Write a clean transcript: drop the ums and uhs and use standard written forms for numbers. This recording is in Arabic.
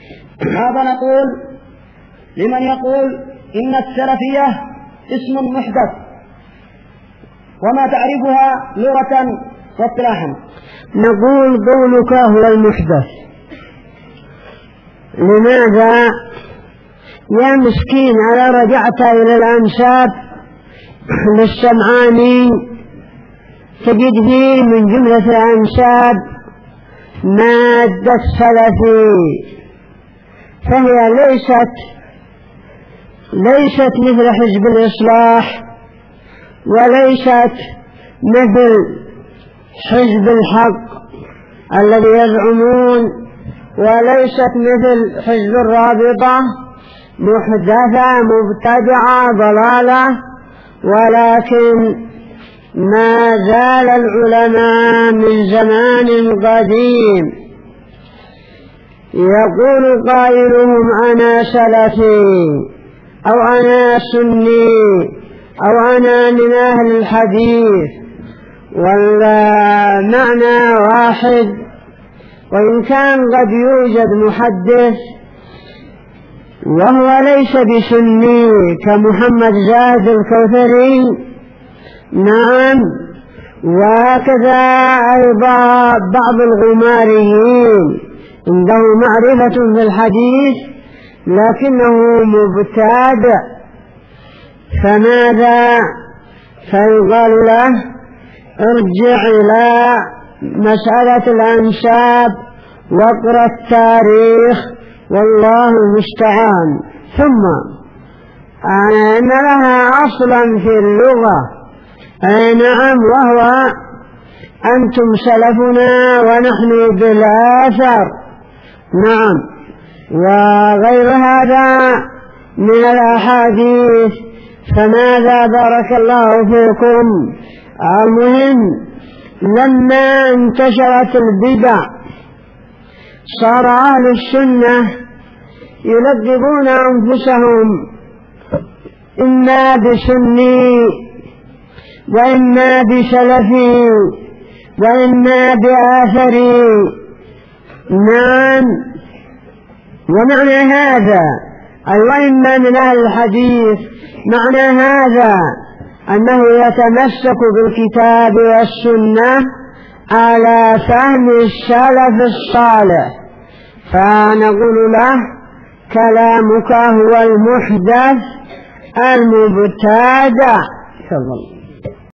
هذا نقول لمن يقول إن السلفية اسم محدث، وما تعرفها لغة واصطلاحا؟ نقول قولك هو المحدث. لماذا يا مسكين على رجعت إلى الأنساب للسمعاني تجد فيه من جملة الأنساب مادة سلفي، فهي ليست مثل حزب الإصلاح، وليست مثل حزب الحق الذي يزعمون، وليست مثل حزب الرابطة محدثة مبتدعة ضلالة، ولكن ما زال العلماء من زمان قديم يقول قائلهم أنا سلفي أو أنا سني أو أنا من أهل الحديث، والمعنى واحد. وإن كان قد يوجد محدث وهو ليس بسني كمحمد زاهد الكوثري، نعم، وكذا أيضا بعض الغماريين عنده معرفة بالحديث لكنه مبتدع، فماذا؟ فيقال له ارجع إلى مسألة الأنساب واقرأ التاريخ والله المستعان. ثم أن لها أصلا في اللغة، نعم، وهو أنتم سلفنا ونحن بالآثر، نعم، وغير هذا من الأحاديث. فماذا بارك الله فيكم؟ المهم لما انتشرت البدع صار أهل السنة يلقبون أنفسهم إما بسني وإما بسلفي وإما بآثري، نعم. ومعنى هذا أي وإما من أهل الحديث، معنى هذا أنه يتمسك بالكتاب والسنة على فهم السلف الصالح، فنقول له كلامك هو المحدث المبتدع. تفضل.